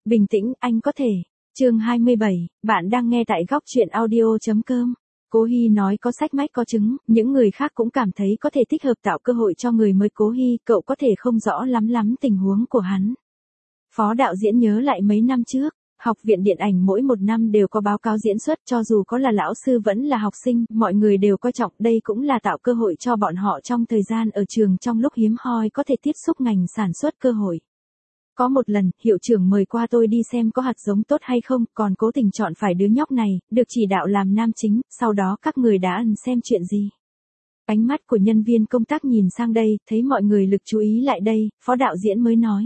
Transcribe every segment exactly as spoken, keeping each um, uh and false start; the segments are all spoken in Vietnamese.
Bình tĩnh, anh có thể. Chương hai mươi bảy, bạn đang nghe tại góc truyện audio chấm com. Cố Hi nói có sách mách có chứng, những người khác cũng cảm thấy có thể thích hợp tạo cơ hội cho người mới. Cố Hi, cậu có thể không rõ lắm lắm tình huống của hắn. Phó đạo diễn nhớ lại mấy năm trước, học viện điện ảnh mỗi một năm đều có báo cáo diễn xuất, cho dù có là lão sư vẫn là học sinh, mọi người đều coi trọng, đây cũng là tạo cơ hội cho bọn họ trong thời gian ở trường trong lúc hiếm hoi có thể tiếp xúc ngành sản xuất cơ hội. Có một lần, hiệu trưởng mời qua tôi đi xem có hạt giống tốt hay không, còn cố tình chọn phải đứa nhóc này, được chỉ đạo làm nam chính, sau đó các người đã ăn xem chuyện gì. Ánh mắt của nhân viên công tác nhìn sang đây, thấy mọi người lực chú ý lại đây, phó đạo diễn mới nói.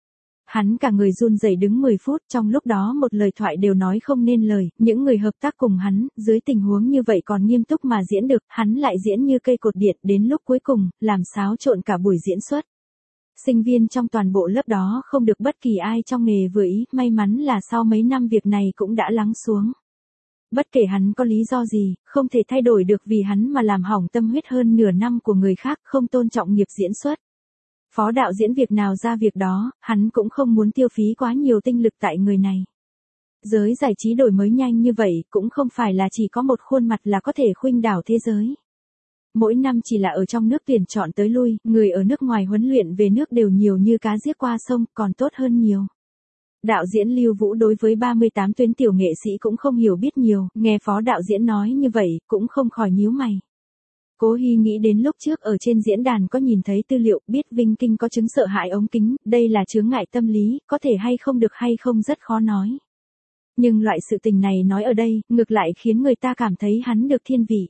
Hắn cả người run rẩy đứng mười phút, trong lúc đó một lời thoại đều nói không nên lời, những người hợp tác cùng hắn, dưới tình huống như vậy còn nghiêm túc mà diễn được, hắn lại diễn như cây cột điện, đến lúc cuối cùng, làm xáo trộn cả buổi diễn xuất. Sinh viên trong toàn bộ lớp đó không được bất kỳ ai trong nghề vừa ý, may mắn là sau mấy năm việc này cũng đã lắng xuống. Bất kể hắn có lý do gì, không thể thay đổi được vì hắn mà làm hỏng tâm huyết hơn nửa năm của người khác, không tôn trọng nghiệp diễn xuất. Phó đạo diễn việc nào ra việc đó, hắn cũng không muốn tiêu phí quá nhiều tinh lực tại người này. Giới giải trí đổi mới nhanh như vậy, cũng không phải là chỉ có một khuôn mặt là có thể khuynh đảo thế giới. Mỗi năm chỉ là ở trong nước tuyển chọn tới lui, người ở nước ngoài huấn luyện về nước đều nhiều như cá giết qua sông, còn tốt hơn nhiều. Đạo diễn Lưu Vũ đối với ba mươi tám tuyến tiểu nghệ sĩ cũng không hiểu biết nhiều, nghe phó đạo diễn nói như vậy, cũng không khỏi nhíu mày. Cố Hi nghĩ đến lúc trước ở trên diễn đàn có nhìn thấy tư liệu, biết Vinh Kinh có chứng sợ hãi ống kính, đây là chướng ngại tâm lý, có thể hay không được hay không rất khó nói. Nhưng loại sự tình này nói ở đây, ngược lại khiến người ta cảm thấy hắn được thiên vị.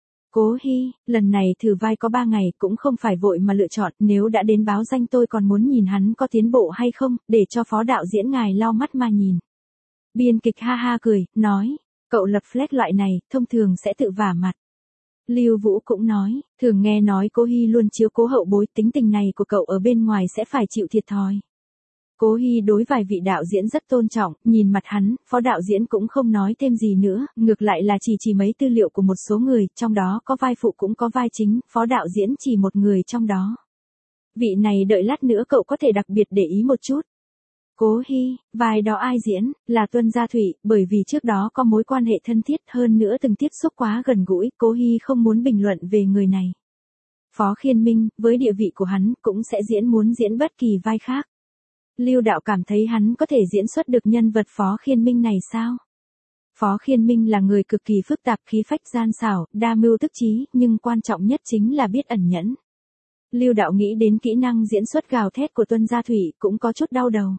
Cố Hi, lần này thử vai có ba ngày, cũng không phải vội mà lựa chọn, nếu đã đến báo danh tôi còn muốn nhìn hắn có tiến bộ hay không, để cho phó đạo diễn ngài lau mắt mà nhìn. Biên kịch ha ha cười, nói, cậu lập flag loại này, thông thường sẽ tự vả mặt. Lưu Vũ cũng nói, thường nghe nói Cố Hi luôn chiếu cố hậu bối, tính tình này của cậu ở bên ngoài sẽ phải chịu thiệt thòi. Cố Hi đối vài vị đạo diễn rất tôn trọng, nhìn mặt hắn, phó đạo diễn cũng không nói thêm gì nữa, ngược lại là chỉ chỉ mấy tư liệu của một số người, trong đó có vai phụ cũng có vai chính, phó đạo diễn chỉ một người trong đó. Vị này đợi lát nữa cậu có thể đặc biệt để ý một chút. Cố Hi, vai đó ai diễn, là Tuân Gia Thủy, bởi vì trước đó có mối quan hệ thân thiết hơn nữa từng tiếp xúc quá gần gũi, Cố Hi không muốn bình luận về người này. Phó Khiên Minh, với địa vị của hắn, cũng sẽ diễn muốn diễn bất kỳ vai khác. Lưu đạo cảm thấy hắn có thể diễn xuất được nhân vật Phó Khiên Minh này sao? Phó Khiên Minh là người cực kỳ phức tạp, khí phách gian xảo, đa mưu tức trí, nhưng quan trọng nhất chính là biết ẩn nhẫn. Lưu đạo nghĩ đến kỹ năng diễn xuất gào thét của Tuân Gia Thủy, cũng có chút đau đầu.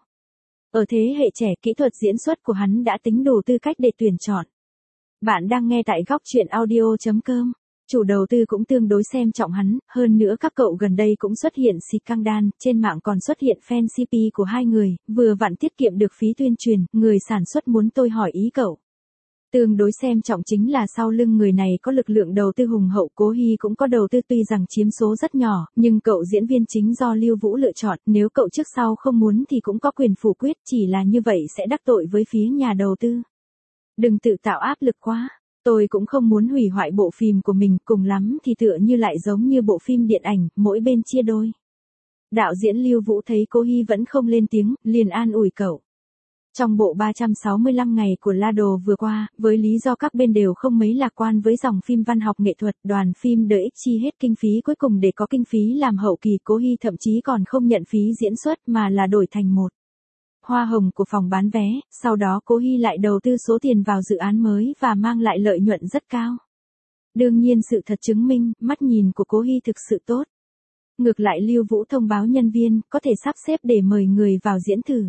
Ở thế hệ trẻ, kỹ thuật diễn xuất của hắn đã tính đủ tư cách để tuyển chọn. Bạn đang nghe tại góc truyện audio chấm com. Chủ đầu tư cũng tương đối xem trọng hắn, hơn nữa các cậu gần đây cũng xuất hiện scandal, trên mạng còn xuất hiện fan xê pê của hai người, vừa vặn tiết kiệm được phí tuyên truyền, người sản xuất muốn tôi hỏi ý cậu. Tương đối xem trọng chính là sau lưng người này có lực lượng đầu tư hùng hậu. Cố Hi cũng có đầu tư, tuy rằng chiếm số rất nhỏ, nhưng cậu diễn viên chính do Lưu Vũ lựa chọn, nếu cậu trước sau không muốn thì cũng có quyền phủ quyết, chỉ là như vậy sẽ đắc tội với phía nhà đầu tư. Đừng tự tạo áp lực quá. Tôi cũng không muốn hủy hoại bộ phim của mình, cùng lắm thì tựa như lại giống như bộ phim điện ảnh, mỗi bên chia đôi. Đạo diễn Lưu Vũ thấy Cố Hi vẫn không lên tiếng, liền an ủi cậu. Trong bộ ba trăm sáu mươi lăm ngày của La Đồ vừa qua, với lý do các bên đều không mấy lạc quan với dòng phim văn học nghệ thuật, đoàn phim The X chi hết kinh phí cuối cùng để có kinh phí làm hậu kỳ. Cố Hi thậm chí còn không nhận phí diễn xuất mà là đổi thành một hoa hồng của phòng bán vé, sau đó Cố Hi lại đầu tư số tiền vào dự án mới và mang lại lợi nhuận rất cao. Đương nhiên sự thật chứng minh, mắt nhìn của Cố Hi thực sự tốt. Ngược lại Lưu Vũ thông báo nhân viên, có thể sắp xếp để mời người vào diễn thử.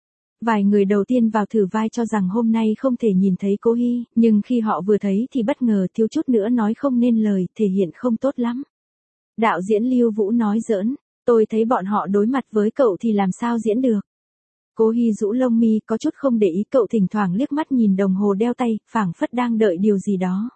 Vài người đầu tiên vào thử vai cho rằng hôm nay không thể nhìn thấy Cố Hi, nhưng khi họ vừa thấy thì bất ngờ, thiếu chút nữa nói không nên lời, thể hiện không tốt lắm. Đạo diễn Lưu Vũ nói giỡn, tôi thấy bọn họ đối mặt với cậu thì làm sao diễn được. Cố Hi rũ lông mi, có chút không để ý, cậu thỉnh thoảng liếc mắt nhìn đồng hồ đeo tay, phảng phất đang đợi điều gì đó.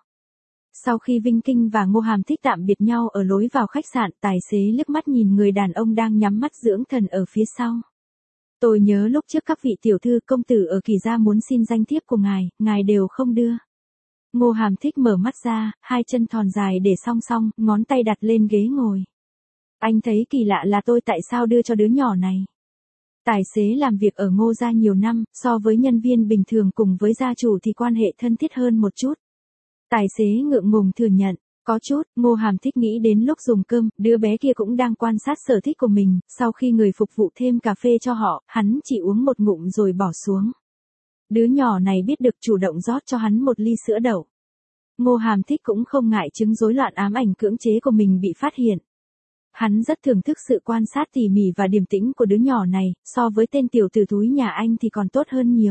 Sau khi Vinh Kinh và Ngô Hàm Thích tạm biệt nhau ở lối vào khách sạn, tài xế liếc mắt nhìn người đàn ông đang nhắm mắt dưỡng thần ở phía sau. Tôi nhớ lúc trước các vị tiểu thư công tử ở Kỳ gia muốn xin danh thiếp của ngài, ngài đều không đưa. Ngô Hàm Thích mở mắt ra, hai chân thon dài để song song, ngón tay đặt lên ghế ngồi. Anh thấy kỳ lạ là tôi tại sao đưa cho đứa nhỏ này. Tài xế làm việc ở Ngô gia nhiều năm, so với nhân viên bình thường cùng với gia chủ thì quan hệ thân thiết hơn một chút. Tài xế ngượng ngùng thừa nhận, có chút. Ngô Hàm Thích nghĩ đến lúc dùng cơm, đứa bé kia cũng đang quan sát sở thích của mình, sau khi người phục vụ thêm cà phê cho họ, hắn chỉ uống một ngụm rồi bỏ xuống. Đứa nhỏ này biết được chủ động rót cho hắn một ly sữa đậu. Ngô Hàm Thích cũng không ngại chứng rối loạn ám ảnh cưỡng chế của mình bị phát hiện. Hắn rất thưởng thức sự quan sát tỉ mỉ và điềm tĩnh của đứa nhỏ này, so với tên tiểu tử túi nhà anh thì còn tốt hơn nhiều.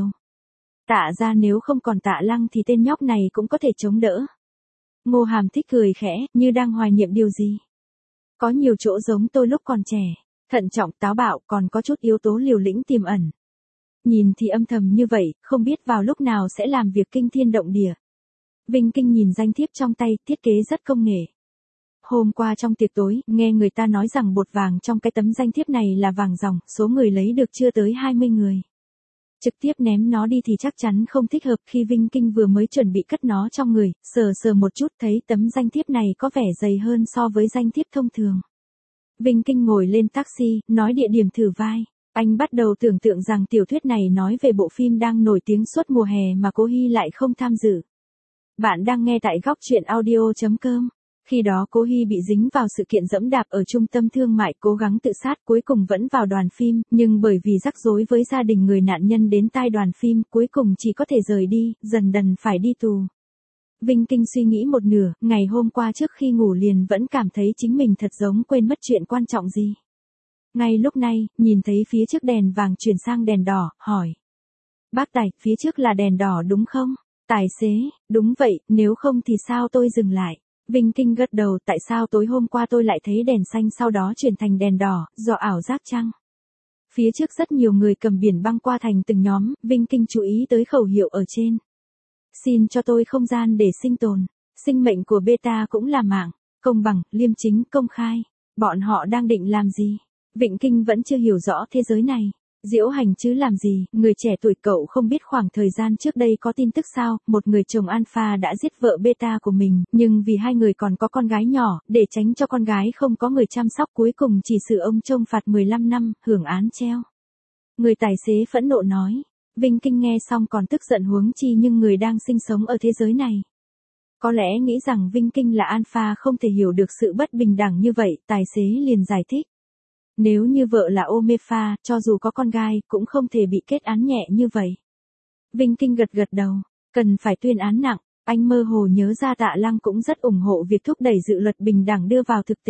Tạ ra nếu không còn Tạ Lăng thì tên nhóc này cũng có thể chống đỡ. Ngô Hàm Thích cười khẽ, như đang hoài niệm điều gì. Có nhiều chỗ giống tôi lúc còn trẻ, thận trọng, táo bạo, còn có chút yếu tố liều lĩnh tiềm ẩn. Nhìn thì âm thầm như vậy, không biết vào lúc nào sẽ làm việc kinh thiên động địa. Vinh Kinh nhìn danh thiếp trong tay, thiết kế rất công nghệ. Hôm qua trong tiệc tối, nghe người ta nói rằng bột vàng trong cái tấm danh thiếp này là vàng ròng, số người lấy được chưa tới hai mươi người. Trực tiếp ném nó đi thì chắc chắn không thích hợp. Khi Vinh Kinh vừa mới chuẩn bị cất nó trong người, sờ sờ một chút thấy tấm danh thiếp này có vẻ dày hơn so với danh thiếp thông thường. Vinh Kinh ngồi lên taxi, nói địa điểm thử vai. Anh bắt đầu tưởng tượng rằng tiểu thuyết này nói về bộ phim đang nổi tiếng suốt mùa hè mà Cố Hy lại không tham dự. Bạn đang nghe tại góc truyện audio chấm com. Khi đó Cố Hy bị dính vào sự kiện giẫm đạp ở trung tâm thương mại, cố gắng tự sát, cuối cùng vẫn vào đoàn phim, nhưng bởi vì rắc rối với gia đình người nạn nhân đến tai đoàn phim, cuối cùng chỉ có thể rời đi, dần dần phải đi tù. Vinh Kinh suy nghĩ một nửa, ngày hôm qua trước khi ngủ liền vẫn cảm thấy chính mình thật giống quên mất chuyện quan trọng gì. Ngay lúc này, nhìn thấy phía trước đèn vàng chuyển sang đèn đỏ, hỏi. Bác Tài, phía trước là đèn đỏ đúng không? Tài xế, đúng vậy, nếu không thì sao tôi dừng lại? Vinh Kinh gật đầu, tại sao tối hôm qua tôi lại thấy đèn xanh sau đó chuyển thành đèn đỏ, do ảo giác chăng? Phía trước rất nhiều người cầm biển băng qua thành từng nhóm, Vinh Kinh chú ý tới khẩu hiệu ở trên. Xin cho tôi không gian để sinh tồn, sinh mệnh của beta cũng là mạng, công bằng, liêm chính, công khai. Bọn họ đang định làm gì? Vinh Kinh vẫn chưa hiểu rõ thế giới này. Diễu hành chứ làm gì, người trẻ tuổi cậu không biết khoảng thời gian trước đây có tin tức sao, một người chồng alpha đã giết vợ beta của mình, nhưng vì hai người còn có con gái nhỏ, để tránh cho con gái không có người chăm sóc cuối cùng chỉ xử ông trông phạt mười lăm năm, hưởng án treo. Người tài xế phẫn nộ nói, Vinh Kinh nghe xong còn tức giận huống chi nhưng người đang sinh sống ở thế giới này. Có lẽ nghĩ rằng Vinh Kinh là alpha không thể hiểu được sự bất bình đẳng như vậy, tài xế liền giải thích. Nếu như vợ là Omepha, cho dù có con gai, cũng không thể bị kết án nhẹ như vậy. Vinh Kinh gật gật đầu, cần phải tuyên án nặng, anh mơ hồ nhớ ra Tạ Lăng cũng rất ủng hộ việc thúc đẩy dự luật bình đẳng đưa vào thực tế.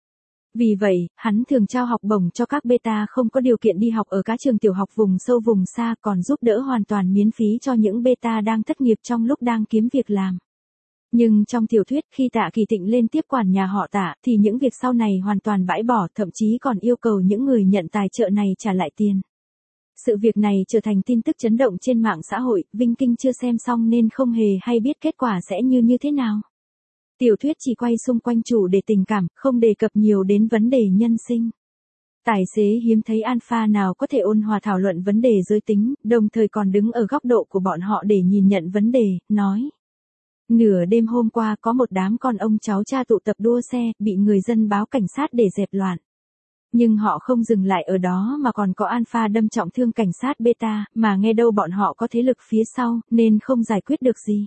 Vì vậy, hắn thường trao học bổng cho các beta không có điều kiện đi học ở các trường tiểu học vùng sâu vùng xa, còn giúp đỡ hoàn toàn miễn phí cho những beta đang thất nghiệp trong lúc đang kiếm việc làm. Nhưng trong tiểu thuyết khi Tạ Kỳ Thịnh lên tiếp quản nhà họ Tạ thì những việc sau này hoàn toàn bãi bỏ, thậm chí còn yêu cầu những người nhận tài trợ này trả lại tiền. Sự việc này trở thành tin tức chấn động trên mạng xã hội, Vinh Kinh chưa xem xong nên không hề hay biết kết quả sẽ như như thế nào. Tiểu thuyết chỉ quay xung quanh chủ đề tình cảm, không đề cập nhiều đến vấn đề nhân sinh. Tài xế hiếm thấy alpha nào có thể ôn hòa thảo luận vấn đề giới tính, đồng thời còn đứng ở góc độ của bọn họ để nhìn nhận vấn đề, nói. Nửa đêm hôm qua có một đám con ông cháu cha tụ tập đua xe, bị người dân báo cảnh sát để dẹp loạn. Nhưng họ không dừng lại ở đó mà còn có alpha đâm trọng thương cảnh sát beta, mà nghe đâu bọn họ có thế lực phía sau, nên không giải quyết được gì.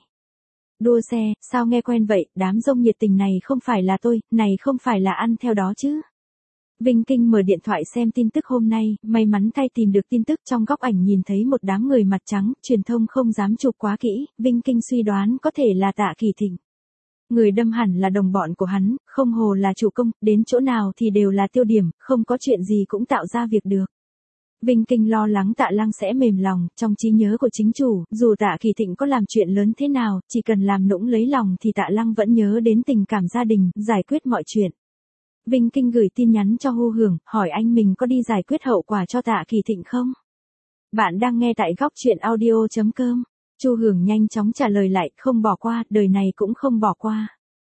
Đua xe, sao nghe quen vậy, đám rông nhiệt tình này không phải là tôi, này không phải là ăn theo đó chứ. Vinh Kinh mở điện thoại xem tin tức hôm nay, may mắn thay tìm được tin tức trong góc ảnh nhìn thấy một đám người mặt trắng, truyền thông không dám chụp quá kỹ, Vinh Kinh suy đoán có thể là Tạ Kỳ Thịnh. Người đâm hẳn là đồng bọn của hắn, không hồ là chủ công, đến chỗ nào thì đều là tiêu điểm, không có chuyện gì cũng tạo ra việc được. Vinh Kinh lo lắng Tạ Lăng sẽ mềm lòng, trong trí nhớ của chính chủ, dù Tạ Kỳ Thịnh có làm chuyện lớn thế nào, chỉ cần làm nũng lấy lòng thì Tạ Lăng vẫn nhớ đến tình cảm gia đình, giải quyết mọi chuyện. Vinh Kinh gửi tin nhắn cho Hu Hưởng, hỏi anh mình có đi giải quyết hậu quả cho Tạ Kỳ Thịnh không? Bạn đang nghe tại góc truyện audio chấm com. Chu Hưởng nhanh chóng trả lời lại, không bỏ qua, đời này cũng không bỏ qua.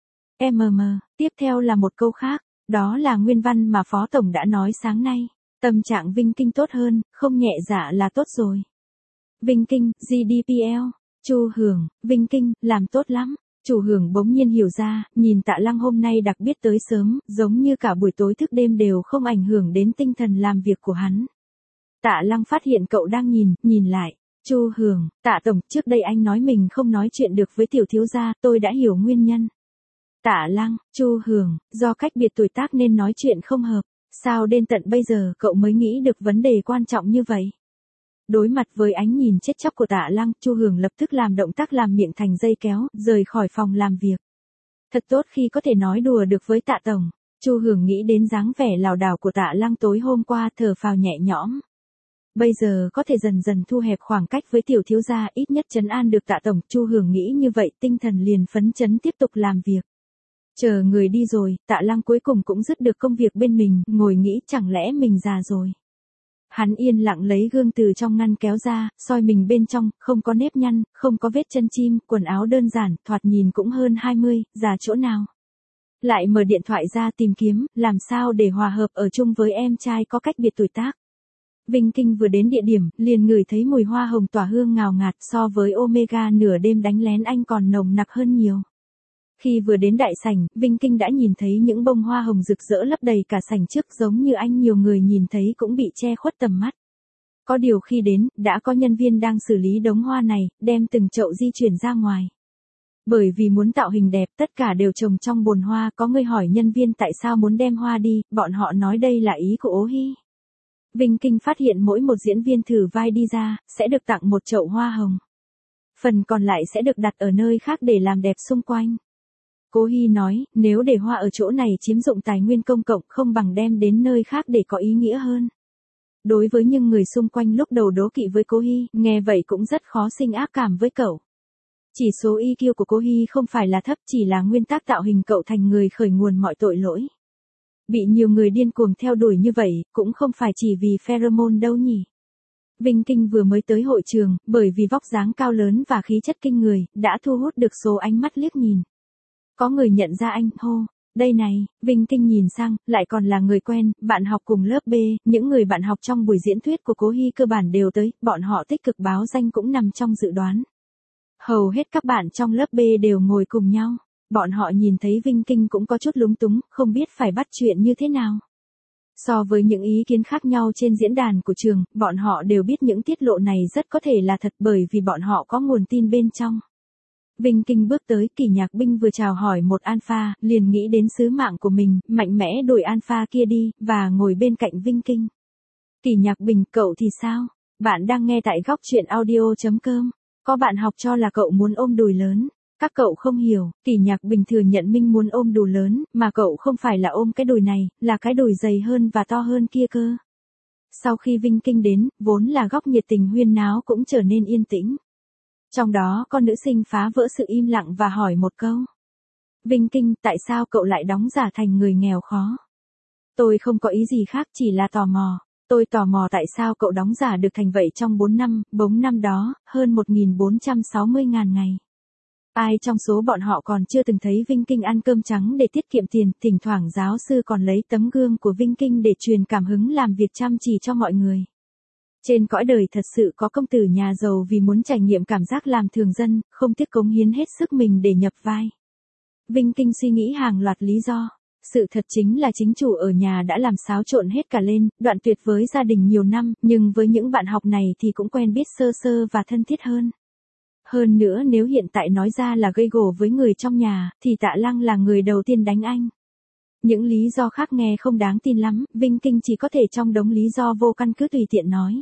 em em, tiếp theo là một câu khác, đó là nguyên văn mà Phó Tổng đã nói sáng nay. Tâm trạng Vinh Kinh tốt hơn, không nhẹ dạ là tốt rồi. Vinh Kinh, giê đê pê lờ, Chu Hưởng, Vinh Kinh, làm tốt lắm. Chu Hưởng bỗng nhiên hiểu ra, nhìn Tạ Lăng hôm nay đặc biệt tới sớm, giống như cả buổi tối thức đêm đều không ảnh hưởng đến tinh thần làm việc của hắn. Tạ Lăng phát hiện cậu đang nhìn, nhìn lại. Chu Hường, Tạ tổng, trước đây anh nói mình không nói chuyện được với tiểu thiếu gia, tôi đã hiểu nguyên nhân. Tạ Lăng, Chu Hường, do cách biệt tuổi tác nên nói chuyện không hợp. Sao đến tận bây giờ cậu mới nghĩ được vấn đề quan trọng như vậy? Đối mặt với ánh nhìn chết chóc của Tạ Lăng, Chu Hường lập tức làm động tác làm miệng thành dây kéo, rời khỏi phòng làm việc. Thật tốt khi có thể nói đùa được với Tạ tổng. Chu Hường nghĩ đến dáng vẻ lảo đảo của Tạ Lăng tối hôm qua, thở phào nhẹ nhõm. Bây giờ có thể dần dần thu hẹp khoảng cách với tiểu thiếu gia, ít nhất trấn an được Tạ tổng. Chu Hường nghĩ như vậy, tinh thần liền phấn chấn tiếp tục làm việc. Chờ người đi rồi, Tạ Lăng cuối cùng cũng dứt được công việc bên mình, ngồi nghĩ chẳng lẽ mình già rồi. Hắn yên lặng lấy gương từ trong ngăn kéo ra, soi mình bên trong, không có nếp nhăn, không có vết chân chim, quần áo đơn giản, thoạt nhìn cũng hơn hai mươi, già chỗ nào. Lại mở điện thoại ra tìm kiếm, làm sao để hòa hợp ở chung với em trai có cách biệt tuổi tác. Vinh Kinh vừa đến địa điểm, liền ngửi thấy mùi hoa hồng tỏa hương ngào ngạt, so với Omega nửa đêm đánh lén anh còn nồng nặc hơn nhiều. Khi vừa đến đại sảnh, Vinh Kinh đã nhìn thấy những bông hoa hồng rực rỡ lấp đầy cả sảnh trước, giống như anh nhiều người nhìn thấy cũng bị che khuất tầm mắt. Có điều khi đến, đã có nhân viên đang xử lý đống hoa này, đem từng chậu di chuyển ra ngoài. Bởi vì muốn tạo hình đẹp, tất cả đều trồng trong bồn hoa, có người hỏi nhân viên tại sao muốn đem hoa đi, bọn họ nói đây là ý của Ố Hi. Vinh Kinh phát hiện mỗi một diễn viên thử vai đi ra, sẽ được tặng một chậu hoa hồng. Phần còn lại sẽ được đặt ở nơi khác để làm đẹp xung quanh. Cố Hi nói, nếu để hoa ở chỗ này chiếm dụng tài nguyên công cộng không bằng đem đến nơi khác để có ý nghĩa hơn. Đối với những người xung quanh lúc đầu đố kỵ với Cố Hi, nghe vậy cũng rất khó sinh ác cảm với cậu. Chỉ số i kiu của Cố Hi không phải là thấp, chỉ là nguyên tắc tạo hình cậu thành người khởi nguồn mọi tội lỗi. Bị nhiều người điên cuồng theo đuổi như vậy, cũng không phải chỉ vì pheromone đâu nhỉ. Vinh Kinh vừa mới tới hội trường, bởi vì vóc dáng cao lớn và khí chất kinh người, đã thu hút được số ánh mắt liếc nhìn. Có người nhận ra anh, hô, đây này, Vinh Kinh nhìn sang, lại còn là người quen, bạn học cùng lớp B, những người bạn học trong buổi diễn thuyết của Cố Hi cơ bản đều tới, bọn họ tích cực báo danh cũng nằm trong dự đoán. Hầu hết các bạn trong lớp B đều ngồi cùng nhau, bọn họ nhìn thấy Vinh Kinh cũng có chút lúng túng, không biết phải bắt chuyện như thế nào. So với những ý kiến khác nhau trên diễn đàn của trường, bọn họ đều biết những tiết lộ này rất có thể là thật bởi vì bọn họ có nguồn tin bên trong. Vinh Kinh bước tới, Kỷ Nhạc Binh vừa chào hỏi một alpha, liền nghĩ đến sứ mạng của mình, mạnh mẽ đuổi alpha kia đi, và ngồi bên cạnh Vinh Kinh. Kỷ Nhạc Bình, cậu thì sao? Bạn đang nghe tại góc truyện audio chấm com. Có bạn học cho là cậu muốn ôm đùi lớn. Các cậu không hiểu, Kỷ Nhạc Bình thừa nhận Minh muốn ôm đùi lớn, mà cậu không phải là ôm cái đùi này, là cái đùi dày hơn và to hơn kia cơ. Sau khi Vinh Kinh đến, vốn là góc nhiệt tình huyên náo cũng trở nên yên tĩnh. Trong đó con nữ sinh phá vỡ sự im lặng và hỏi một câu. Vinh Kinh, tại sao cậu lại đóng giả thành người nghèo khó? Tôi không có ý gì khác, chỉ là tò mò. Tôi tò mò tại sao cậu đóng giả được thành vậy trong bốn năm, bỗng năm đó, hơn một nghìn bốn trăm sáu mươi ngàn ngày. Ai trong số bọn họ còn chưa từng thấy Vinh Kinh ăn cơm trắng để tiết kiệm tiền, thỉnh thoảng giáo sư còn lấy tấm gương của Vinh Kinh để truyền cảm hứng làm việc chăm chỉ cho mọi người. Trên cõi đời thật sự có công tử nhà giàu vì muốn trải nghiệm cảm giác làm thường dân, không tiếc cống hiến hết sức mình để nhập vai. Vinh Kinh suy nghĩ hàng loạt lý do. Sự thật chính là chính chủ ở nhà đã làm xáo trộn hết cả lên, đoạn tuyệt với gia đình nhiều năm, nhưng với những bạn học này thì cũng quen biết sơ sơ và thân thiết hơn. Hơn nữa nếu hiện tại nói ra là gây gổ với người trong nhà, thì Tạ Lăng là người đầu tiên đánh anh. Những lý do khác nghe không đáng tin lắm, Vinh Kinh chỉ có thể trong đống lý do vô căn cứ tùy tiện nói.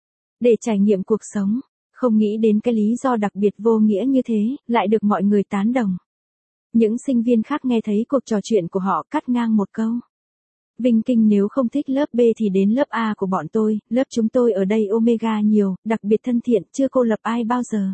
Để trải nghiệm cuộc sống, không nghĩ đến cái lý do đặc biệt vô nghĩa như thế, lại được mọi người tán đồng. Những sinh viên khác nghe thấy cuộc trò chuyện của họ cắt ngang một câu. Vinh Kinh, nếu không thích lớp B thì đến lớp A của bọn tôi, lớp chúng tôi ở đây Omega nhiều, đặc biệt thân thiện, chưa cô lập ai bao giờ.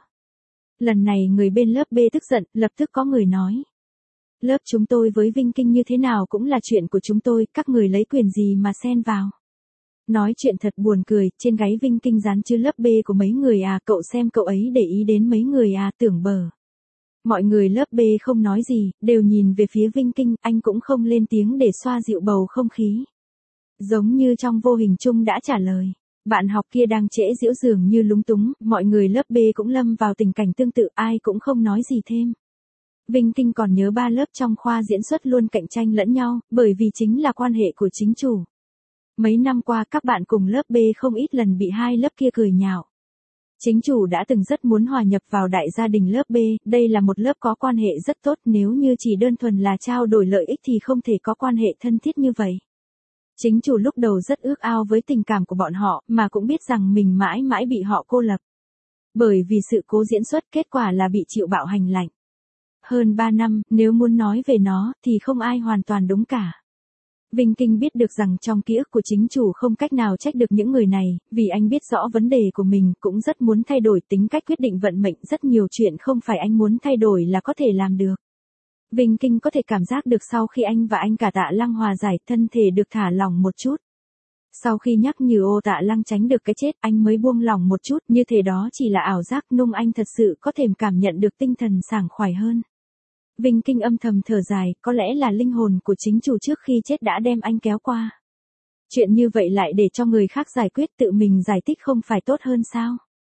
Lần này người bên lớp B tức giận, lập tức có người nói. Lớp chúng tôi với Vinh Kinh như thế nào cũng là chuyện của chúng tôi, các người lấy quyền gì mà xen vào. Nói chuyện thật buồn cười, trên gáy Vinh Kinh dán chữ lớp B của mấy người à, cậu xem cậu ấy để ý đến mấy người à, tưởng bờ. Mọi người lớp B không nói gì, đều nhìn về phía Vinh Kinh, anh cũng không lên tiếng để xoa dịu bầu không khí. Giống như trong vô hình chung đã trả lời. Bạn học kia đang trễ giễu dường như lúng túng, mọi người lớp B cũng lâm vào tình cảnh tương tự, ai cũng không nói gì thêm. Vinh Kinh còn nhớ ba lớp trong khoa diễn xuất luôn cạnh tranh lẫn nhau, bởi vì chính là quan hệ của chính chủ. Mấy năm qua các bạn cùng lớp B không ít lần bị hai lớp kia cười nhạo. Chính chủ đã từng rất muốn hòa nhập vào đại gia đình lớp B, đây là một lớp có quan hệ rất tốt, nếu như chỉ đơn thuần là trao đổi lợi ích thì không thể có quan hệ thân thiết như vậy. Chính chủ lúc đầu rất ước ao với tình cảm của bọn họ, mà cũng biết rằng mình mãi mãi bị họ cô lập. Bởi vì sự cố diễn xuất, kết quả là bị chịu bạo hành lạnh. Hơn ba năm, nếu muốn nói về nó, thì không ai hoàn toàn đúng cả. Vinh Kinh biết được rằng trong ký ức của chính chủ không cách nào trách được những người này, vì anh biết rõ vấn đề của mình, cũng rất muốn thay đổi tính cách quyết định vận mệnh, rất nhiều chuyện không phải anh muốn thay đổi là có thể làm được. Vinh Kinh có thể cảm giác được sau khi anh và anh cả Tạ Lăng hòa giải, thân thể được thả lỏng một chút. Sau khi nhắc nhở ô Tạ Lăng tránh được cái chết, anh mới buông lỏng một chút, như thế đó chỉ là ảo giác, nung anh thật sự có thể cảm nhận được tinh thần sảng khoái hơn. Vinh Kinh âm thầm thở dài, có lẽ là linh hồn của chính chủ trước khi chết đã đem anh kéo qua. Chuyện như vậy lại để cho người khác giải quyết, tự mình giải thích không phải tốt hơn sao?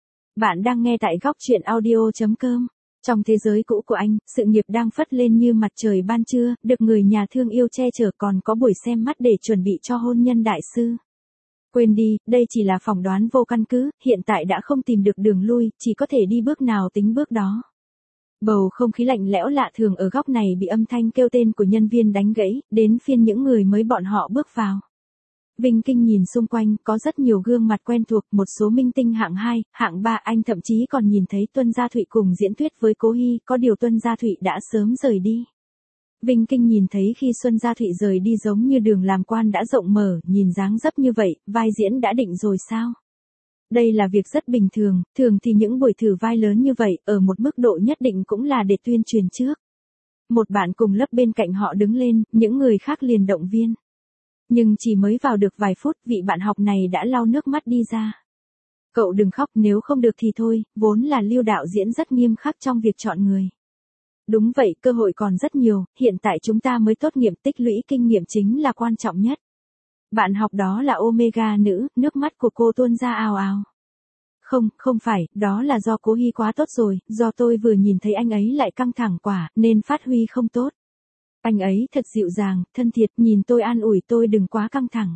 Bạn đang nghe tại góc chuyện audio chấm com. Trong thế giới cũ của anh, sự nghiệp đang phất lên như mặt trời ban trưa, được người nhà thương yêu che chở, còn có buổi xem mắt để chuẩn bị cho hôn nhân đại sư. Quên đi, đây chỉ là phỏng đoán vô căn cứ, hiện tại đã không tìm được đường lui, chỉ có thể đi bước nào tính bước đó. Bầu không khí lạnh lẽo lạ thường ở góc này bị âm thanh kêu tên của nhân viên đánh gãy, đến phiên những người mới bọn họ bước vào. Vinh Kinh nhìn xung quanh, có rất nhiều gương mặt quen thuộc, một số minh tinh hạng hai, hạng ba, anh thậm chí còn nhìn thấy Tuân Gia Thụy cùng diễn thuyết với Cố Hy, có điều Tuân Gia Thụy đã sớm rời đi. Vinh Kinh nhìn thấy khi Xuân Gia Thụy rời đi giống như đường làm quan đã rộng mở, nhìn dáng dấp như vậy, vai diễn đã định rồi sao? Đây là việc rất bình thường, thường thì những buổi thử vai lớn như vậy, ở một mức độ nhất định cũng là để tuyên truyền trước. Một bạn cùng lớp bên cạnh họ đứng lên, những người khác liền động viên. Nhưng chỉ mới vào được vài phút, vị bạn học này đã lau nước mắt đi ra. Cậu đừng khóc, nếu không được thì thôi, vốn là Lưu đạo diễn rất nghiêm khắc trong việc chọn người. Đúng vậy, cơ hội còn rất nhiều, hiện tại chúng ta mới tốt nghiệp, tích lũy kinh nghiệm chính là quan trọng nhất. Bạn học đó là Omega nữ, nước mắt của cô tuôn ra ào ào. Không, không phải, đó là do Cố Hy quá tốt rồi, do tôi vừa nhìn thấy anh ấy lại căng thẳng quả, nên phát huy không tốt. Anh ấy thật dịu dàng, thân thiệt, nhìn tôi an ủi tôi đừng quá căng thẳng.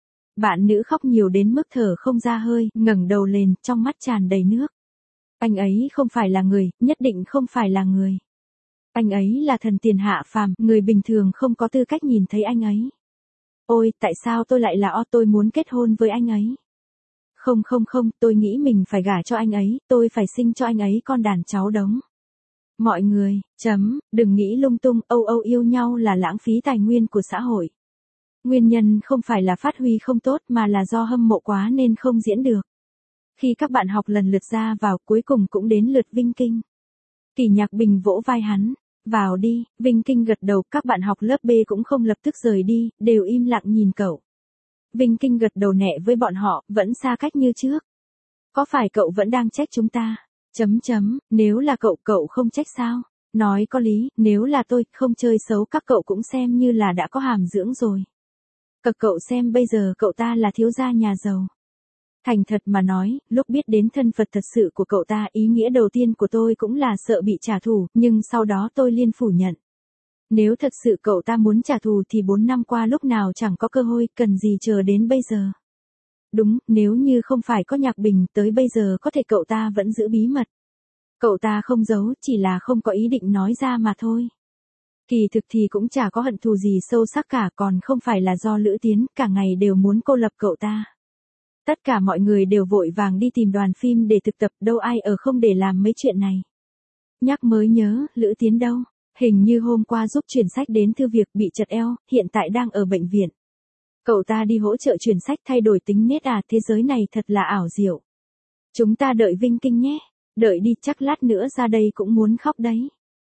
Bạn nữ khóc nhiều đến mức thở không ra hơi, ngẩng đầu lên, trong mắt tràn đầy nước. Anh ấy không phải là người, nhất định không phải là người. Anh ấy là thần tiền hạ phàm, người bình thường không có tư cách nhìn thấy anh ấy. Ôi, tại sao tôi lại là o, tôi muốn kết hôn với anh ấy. Không không không, tôi nghĩ mình phải gả cho anh ấy, tôi phải sinh cho anh ấy con đàn cháu đống. Mọi người, chấm, đừng nghĩ lung tung, âu âu yêu nhau là lãng phí tài nguyên của xã hội. Nguyên nhân không phải là phát huy không tốt mà là do hâm mộ quá nên không diễn được. Khi các bạn học lần lượt ra vào, cuối cùng cũng đến lượt Vinh Kinh. Kỳ Nhạc Bình vỗ vai hắn, vào đi, Vinh Kinh gật đầu, các bạn học lớp B cũng không lập tức rời đi, đều im lặng nhìn cậu. Vinh Kinh gật đầu nhẹ với bọn họ, vẫn xa cách như trước. Có phải cậu vẫn đang trách chúng ta? Chấm chấm, nếu là cậu, cậu không trách sao? Nói có lý, nếu là tôi, không chơi xấu các cậu cũng xem như là đã có hàm dưỡng rồi. Cực cậu xem bây giờ cậu ta là thiếu gia nhà giàu. Thành thật mà nói, lúc biết đến thân phận thật sự của cậu ta, ý nghĩa đầu tiên của tôi cũng là sợ bị trả thù, nhưng sau đó tôi liên phủ nhận. Nếu thật sự cậu ta muốn trả thù thì bốn năm qua lúc nào chẳng có cơ hội, cần gì chờ đến bây giờ. Đúng, nếu như không phải có Nhạc Bình, tới bây giờ có thể cậu ta vẫn giữ bí mật. Cậu ta không giấu, chỉ là không có ý định nói ra mà thôi. Kỳ thực thì cũng chả có hận thù gì sâu sắc cả, còn không phải là do Lữ Tiến, cả ngày đều muốn cô lập cậu ta. Tất cả mọi người đều vội vàng đi tìm đoàn phim để thực tập, đâu ai ở không để làm mấy chuyện này. Nhắc mới nhớ, Lữ Tiến đâu? Hình như hôm qua giúp chuyển sách đến thư việc, bị chật eo, hiện tại đang ở bệnh viện. Cậu ta đi hỗ trợ chuyển sách thay đổi tính nết à, thế giới này thật là ảo diệu. Chúng ta đợi Vinh Kinh nhé. Đợi đi, chắc lát nữa ra đây cũng muốn khóc đấy.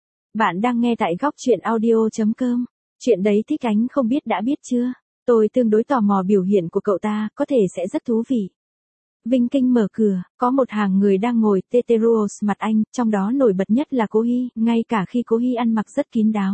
Bạn đang nghe tại góc chuyện audio chấm com. Chuyện đấy thích ánh không biết đã biết chưa? Tôi tương đối tò mò biểu hiện của cậu ta, có thể sẽ rất thú vị. Vinh Kinh mở cửa, có một hàng người đang ngồi teteros mặt anh, trong đó nổi bật nhất là Cố Hy, ngay cả khi Cố Hy ăn mặc rất kín đáo.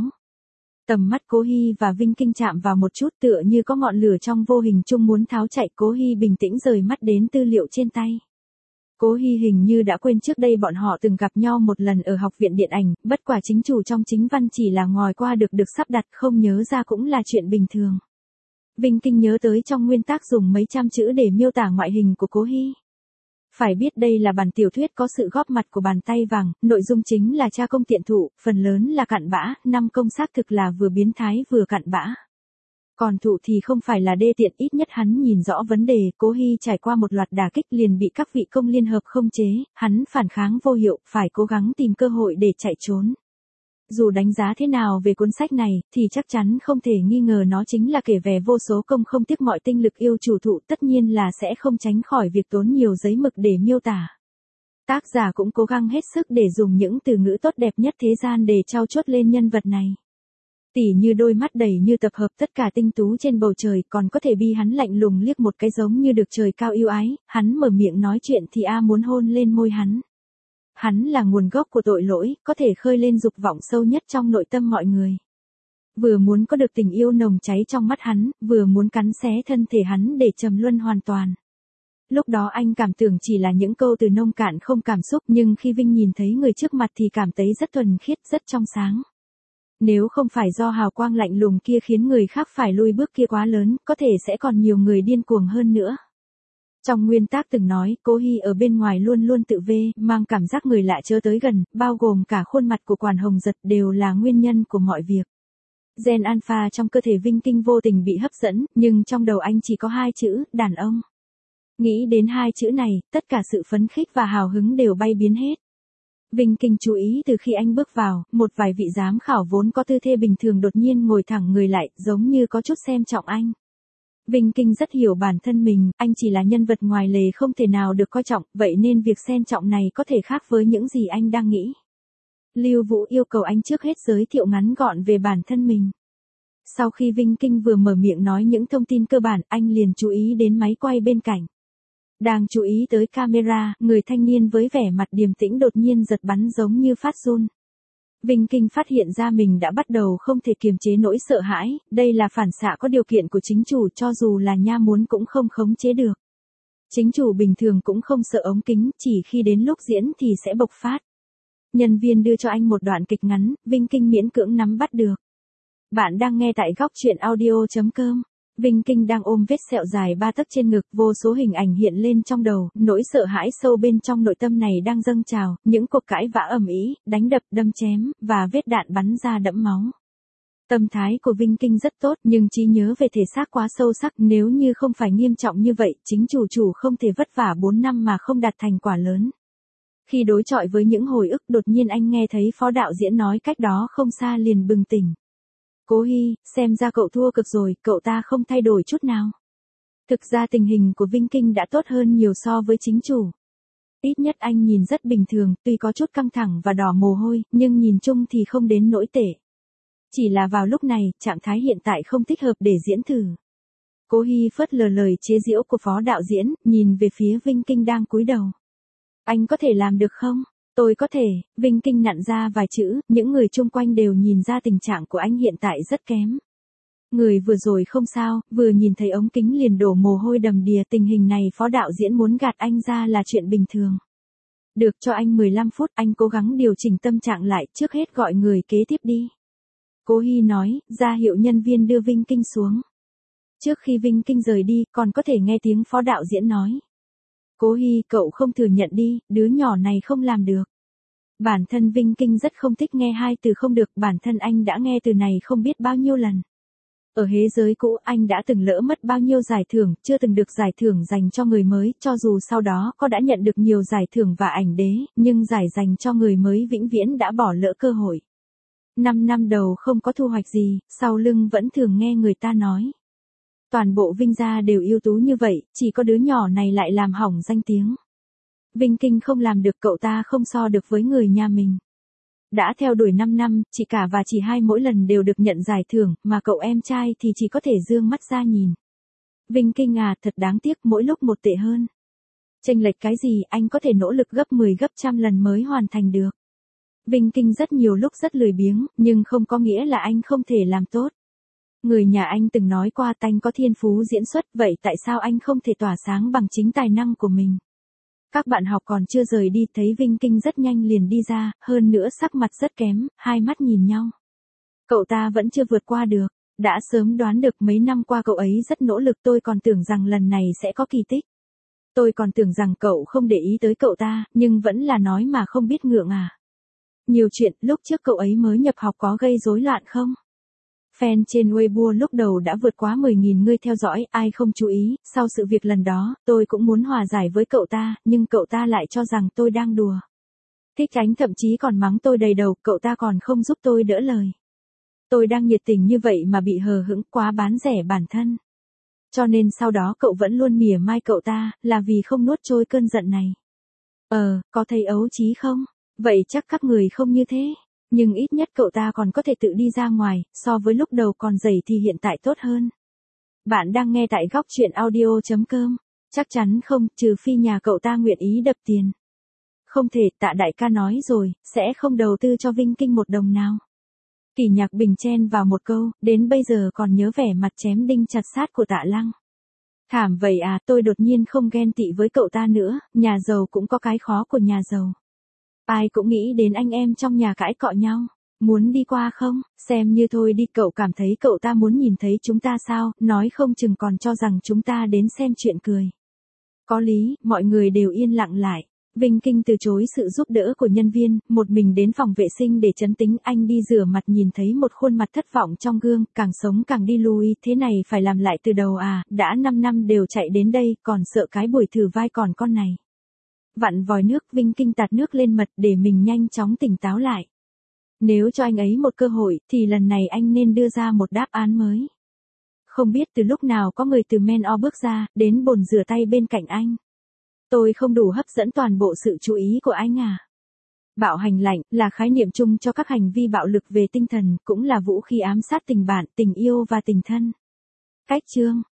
Tầm mắt Cố Hy và Vinh Kinh chạm vào một chút, tựa như có ngọn lửa trong vô hình chung muốn tháo chạy. Cố Hy bình tĩnh rời mắt đến tư liệu trên tay. Cố Hy hình như đã quên trước đây bọn họ từng gặp nhau một lần ở học viện điện ảnh, bất quả chính chủ trong chính văn chỉ là ngòi qua được được sắp đặt, không nhớ ra cũng là chuyện bình thường. Vinh Kinh nhớ tới trong nguyên tác dùng mấy trăm chữ để miêu tả ngoại hình của Cố Hi. Phải biết đây là bản tiểu thuyết có sự góp mặt của bàn tay vàng, nội dung chính là cha công tiện thụ, phần lớn là cặn bã, năm công xác thực là vừa biến thái vừa cặn bã. Còn thụ thì không phải là đê tiện, ít nhất hắn nhìn rõ vấn đề. Cố Hi trải qua một loạt đả kích liền bị các vị công liên hợp không chế, hắn phản kháng vô hiệu, phải cố gắng tìm cơ hội để chạy trốn. Dù đánh giá thế nào về cuốn sách này, thì chắc chắn không thể nghi ngờ nó chính là kể về vô số công không tiếc mọi tinh lực yêu chủ thụ, tất nhiên là sẽ không tránh khỏi việc tốn nhiều giấy mực để miêu tả. Tác giả cũng cố gắng hết sức để dùng những từ ngữ tốt đẹp nhất thế gian để trau chuốt lên nhân vật này. Tỉ như đôi mắt đầy như tập hợp tất cả tinh tú trên bầu trời, còn có thể bi hắn lạnh lùng liếc một cái giống như được trời cao yêu ái, hắn mở miệng nói chuyện thì A muốn hôn lên môi hắn. Hắn là nguồn gốc của tội lỗi, có thể khơi lên dục vọng sâu nhất trong nội tâm mọi người. Vừa muốn có được tình yêu nồng cháy trong mắt hắn, vừa muốn cắn xé thân thể hắn để trầm luân hoàn toàn. Lúc đó anh cảm tưởng chỉ là những câu từ nông cạn không cảm xúc, nhưng khi Vinh nhìn thấy người trước mặt thì cảm thấy rất thuần khiết, rất trong sáng. Nếu không phải do hào quang lạnh lùng kia khiến người khác phải lùi bước kia quá lớn, có thể sẽ còn nhiều người điên cuồng hơn nữa. Trong nguyên tác từng nói, Cố Hi ở bên ngoài luôn luôn tự vê, mang cảm giác người lạ chớ tới gần, bao gồm cả khuôn mặt của Quản Hồng Giật đều là nguyên nhân của mọi việc. Gen alpha trong cơ thể Vinh Kinh vô tình bị hấp dẫn, nhưng trong đầu anh chỉ có hai chữ, đàn ông. Nghĩ đến hai chữ này, tất cả sự phấn khích và hào hứng đều bay biến hết. Vinh Kinh chú ý từ khi anh bước vào, một vài vị giám khảo vốn có tư thế bình thường đột nhiên ngồi thẳng người lại, giống như có chút xem trọng anh. Vinh Kinh rất hiểu bản thân mình, anh chỉ là nhân vật ngoài lề không thể nào được coi trọng, vậy nên việc xem trọng này có thể khác với những gì anh đang nghĩ. Lưu Vũ yêu cầu anh trước hết giới thiệu ngắn gọn về bản thân mình. Sau khi Vinh Kinh vừa mở miệng nói những thông tin cơ bản, anh liền chú ý đến máy quay bên cạnh. Đang chú ý tới camera, người thanh niên với vẻ mặt điềm tĩnh đột nhiên giật bắn giống như phát run. Vinh Kinh phát hiện ra mình đã bắt đầu không thể kiềm chế nỗi sợ hãi, đây là phản xạ có điều kiện của chính chủ, cho dù là nha muốn cũng không khống chế được. Chính chủ bình thường cũng không sợ ống kính, chỉ khi đến lúc diễn thì sẽ bộc phát. Nhân viên đưa cho anh một đoạn kịch ngắn, Vinh Kinh miễn cưỡng nắm bắt được. Bạn đang nghe tại góc truyện audio chấm com. Vinh Kinh đang ôm vết sẹo dài ba tấc trên ngực, vô số hình ảnh hiện lên trong đầu, nỗi sợ hãi sâu bên trong nội tâm này đang dâng trào, những cuộc cãi vã ầm ĩ, đánh đập, đâm chém, và vết đạn bắn ra đẫm máu. Tâm thái của Vinh Kinh rất tốt, nhưng trí nhớ về thể xác quá sâu sắc, nếu như không phải nghiêm trọng như vậy, chính chủ chủ không thể vất vả bốn năm mà không đạt thành quả lớn. Khi đối chọi với những hồi ức, đột nhiên anh nghe thấy phó đạo diễn nói cách đó không xa liền bừng tỉnh. Cố Hi, xem ra cậu thua cực rồi, cậu ta không thay đổi chút nào. Thực ra tình hình của Vinh Kinh đã tốt hơn nhiều so với chính chủ. Ít nhất anh nhìn rất bình thường, tuy có chút căng thẳng và đỏ mồ hôi, nhưng nhìn chung thì không đến nỗi tệ. Chỉ là vào lúc này, trạng thái hiện tại không thích hợp để diễn thử. Cố Hi phớt lờ lời chế giễu của phó đạo diễn, nhìn về phía Vinh Kinh đang cúi đầu. Anh có thể làm được không? Tôi có thể, Vinh Kinh nặn ra vài chữ, những người chung quanh đều nhìn ra tình trạng của anh hiện tại rất kém. Người vừa rồi không sao, vừa nhìn thấy ống kính liền đổ mồ hôi đầm đìa, tình hình này phó đạo diễn muốn gạt anh ra là chuyện bình thường. Được, cho anh mười lăm phút, anh cố gắng điều chỉnh tâm trạng lại, trước hết gọi người kế tiếp đi. Cố Hi nói, ra hiệu nhân viên đưa Vinh Kinh xuống. Trước khi Vinh Kinh rời đi, còn có thể nghe tiếng phó đạo diễn nói. Cố Hi, cậu không thừa nhận đi, đứa nhỏ này không làm được. Bản thân Vinh Kinh rất không thích nghe hai từ không được, bản thân anh đã nghe từ này không biết bao nhiêu lần. Ở thế giới cũ anh đã từng lỡ mất bao nhiêu giải thưởng, chưa từng được giải thưởng dành cho người mới, cho dù sau đó có đã nhận được nhiều giải thưởng và ảnh đế, nhưng giải dành cho người mới vĩnh viễn đã bỏ lỡ cơ hội. Năm năm đầu không có thu hoạch gì, sau lưng vẫn thường nghe người ta nói. Toàn bộ Vinh gia đều ưu tú như vậy, chỉ có đứa nhỏ này lại làm hỏng danh tiếng. Vinh Kinh không làm được, cậu ta không so được với người nhà mình. Đã theo đuổi năm năm, chị cả và chị hai mỗi lần đều được nhận giải thưởng, mà cậu em trai thì chỉ có thể dương mắt ra nhìn. Vinh Kinh à, thật đáng tiếc, mỗi lúc một tệ hơn. Chênh lệch cái gì, anh có thể nỗ lực gấp mười gấp trăm lần mới hoàn thành được. Vinh Kinh rất nhiều lúc rất lười biếng, nhưng không có nghĩa là anh không thể làm tốt. Người nhà anh từng nói qua anh có thiên phú diễn xuất, vậy tại sao anh không thể tỏa sáng bằng chính tài năng của mình? Các bạn học còn chưa rời đi, thấy Vinh Kinh rất nhanh liền đi ra, hơn nữa sắc mặt rất kém, hai mắt nhìn nhau. Cậu ta vẫn chưa vượt qua được. Đã sớm đoán được mấy năm qua cậu ấy rất nỗ lực, tôi còn tưởng rằng lần này sẽ có kỳ tích. Tôi còn tưởng rằng cậu không để ý tới cậu ta, nhưng vẫn là nói mà không biết ngượng à. Nhiều chuyện, lúc trước cậu ấy mới nhập học có gây rối loạn không? Fan trên Weibo lúc đầu đã vượt quá mười nghìn người theo dõi, ai không chú ý, sau sự việc lần đó, tôi cũng muốn hòa giải với cậu ta, nhưng cậu ta lại cho rằng tôi đang đùa. Thích Ánh thậm chí còn mắng tôi đầy đầu, cậu ta còn không giúp tôi đỡ lời. Tôi đang nhiệt tình như vậy mà bị hờ hững, quá bán rẻ bản thân. Cho nên sau đó cậu vẫn luôn mỉa mai cậu ta, là vì không nuốt trôi cơn giận này. Ờ, có thấy ấu trí không? Vậy chắc các người không như thế. Nhưng ít nhất cậu ta còn có thể tự đi ra ngoài, so với lúc đầu còn dày thì hiện tại tốt hơn. Bạn đang nghe tại góc chuyện audio chấm com. Chắc chắn không, trừ phi nhà cậu ta nguyện ý đập tiền. Không thể, Tạ đại ca nói rồi, sẽ không đầu tư cho Vinh Kinh một đồng nào. Kỳ Nhạc Bình chen vào một câu, đến bây giờ còn nhớ vẻ mặt chém đinh chặt sát của Tạ Lăng. Thảm vậy à, tôi đột nhiên không ghen tị với cậu ta nữa, nhà giàu cũng có cái khó của nhà giàu. Ai cũng nghĩ đến anh em trong nhà cãi cọ nhau. Muốn đi qua không? Xem như thôi đi, cậu cảm thấy cậu ta muốn nhìn thấy chúng ta sao, nói không chừng còn cho rằng chúng ta đến xem chuyện cười. Có lý, mọi người đều yên lặng lại. Vinh Kinh từ chối sự giúp đỡ của nhân viên, một mình đến phòng vệ sinh để trấn tĩnh. Anh đi rửa mặt nhìn thấy một khuôn mặt thất vọng trong gương, càng sống càng đi lui, thế này phải làm lại từ đầu à, đã năm năm đều chạy đến đây, còn sợ cái buổi thử vai còn con này. Vặn vòi nước, Vinh Kinh tạt nước lên mặt để mình nhanh chóng tỉnh táo lại. Nếu cho anh ấy một cơ hội, thì lần này anh nên đưa ra một đáp án mới. Không biết từ lúc nào có người từ men o bước ra, đến bồn rửa tay bên cạnh anh. Tôi không đủ hấp dẫn toàn bộ sự chú ý của anh à? Bạo hành lạnh là khái niệm chung cho các hành vi bạo lực về tinh thần, cũng là vũ khí ám sát tình bạn, tình yêu và tình thân. Cách chương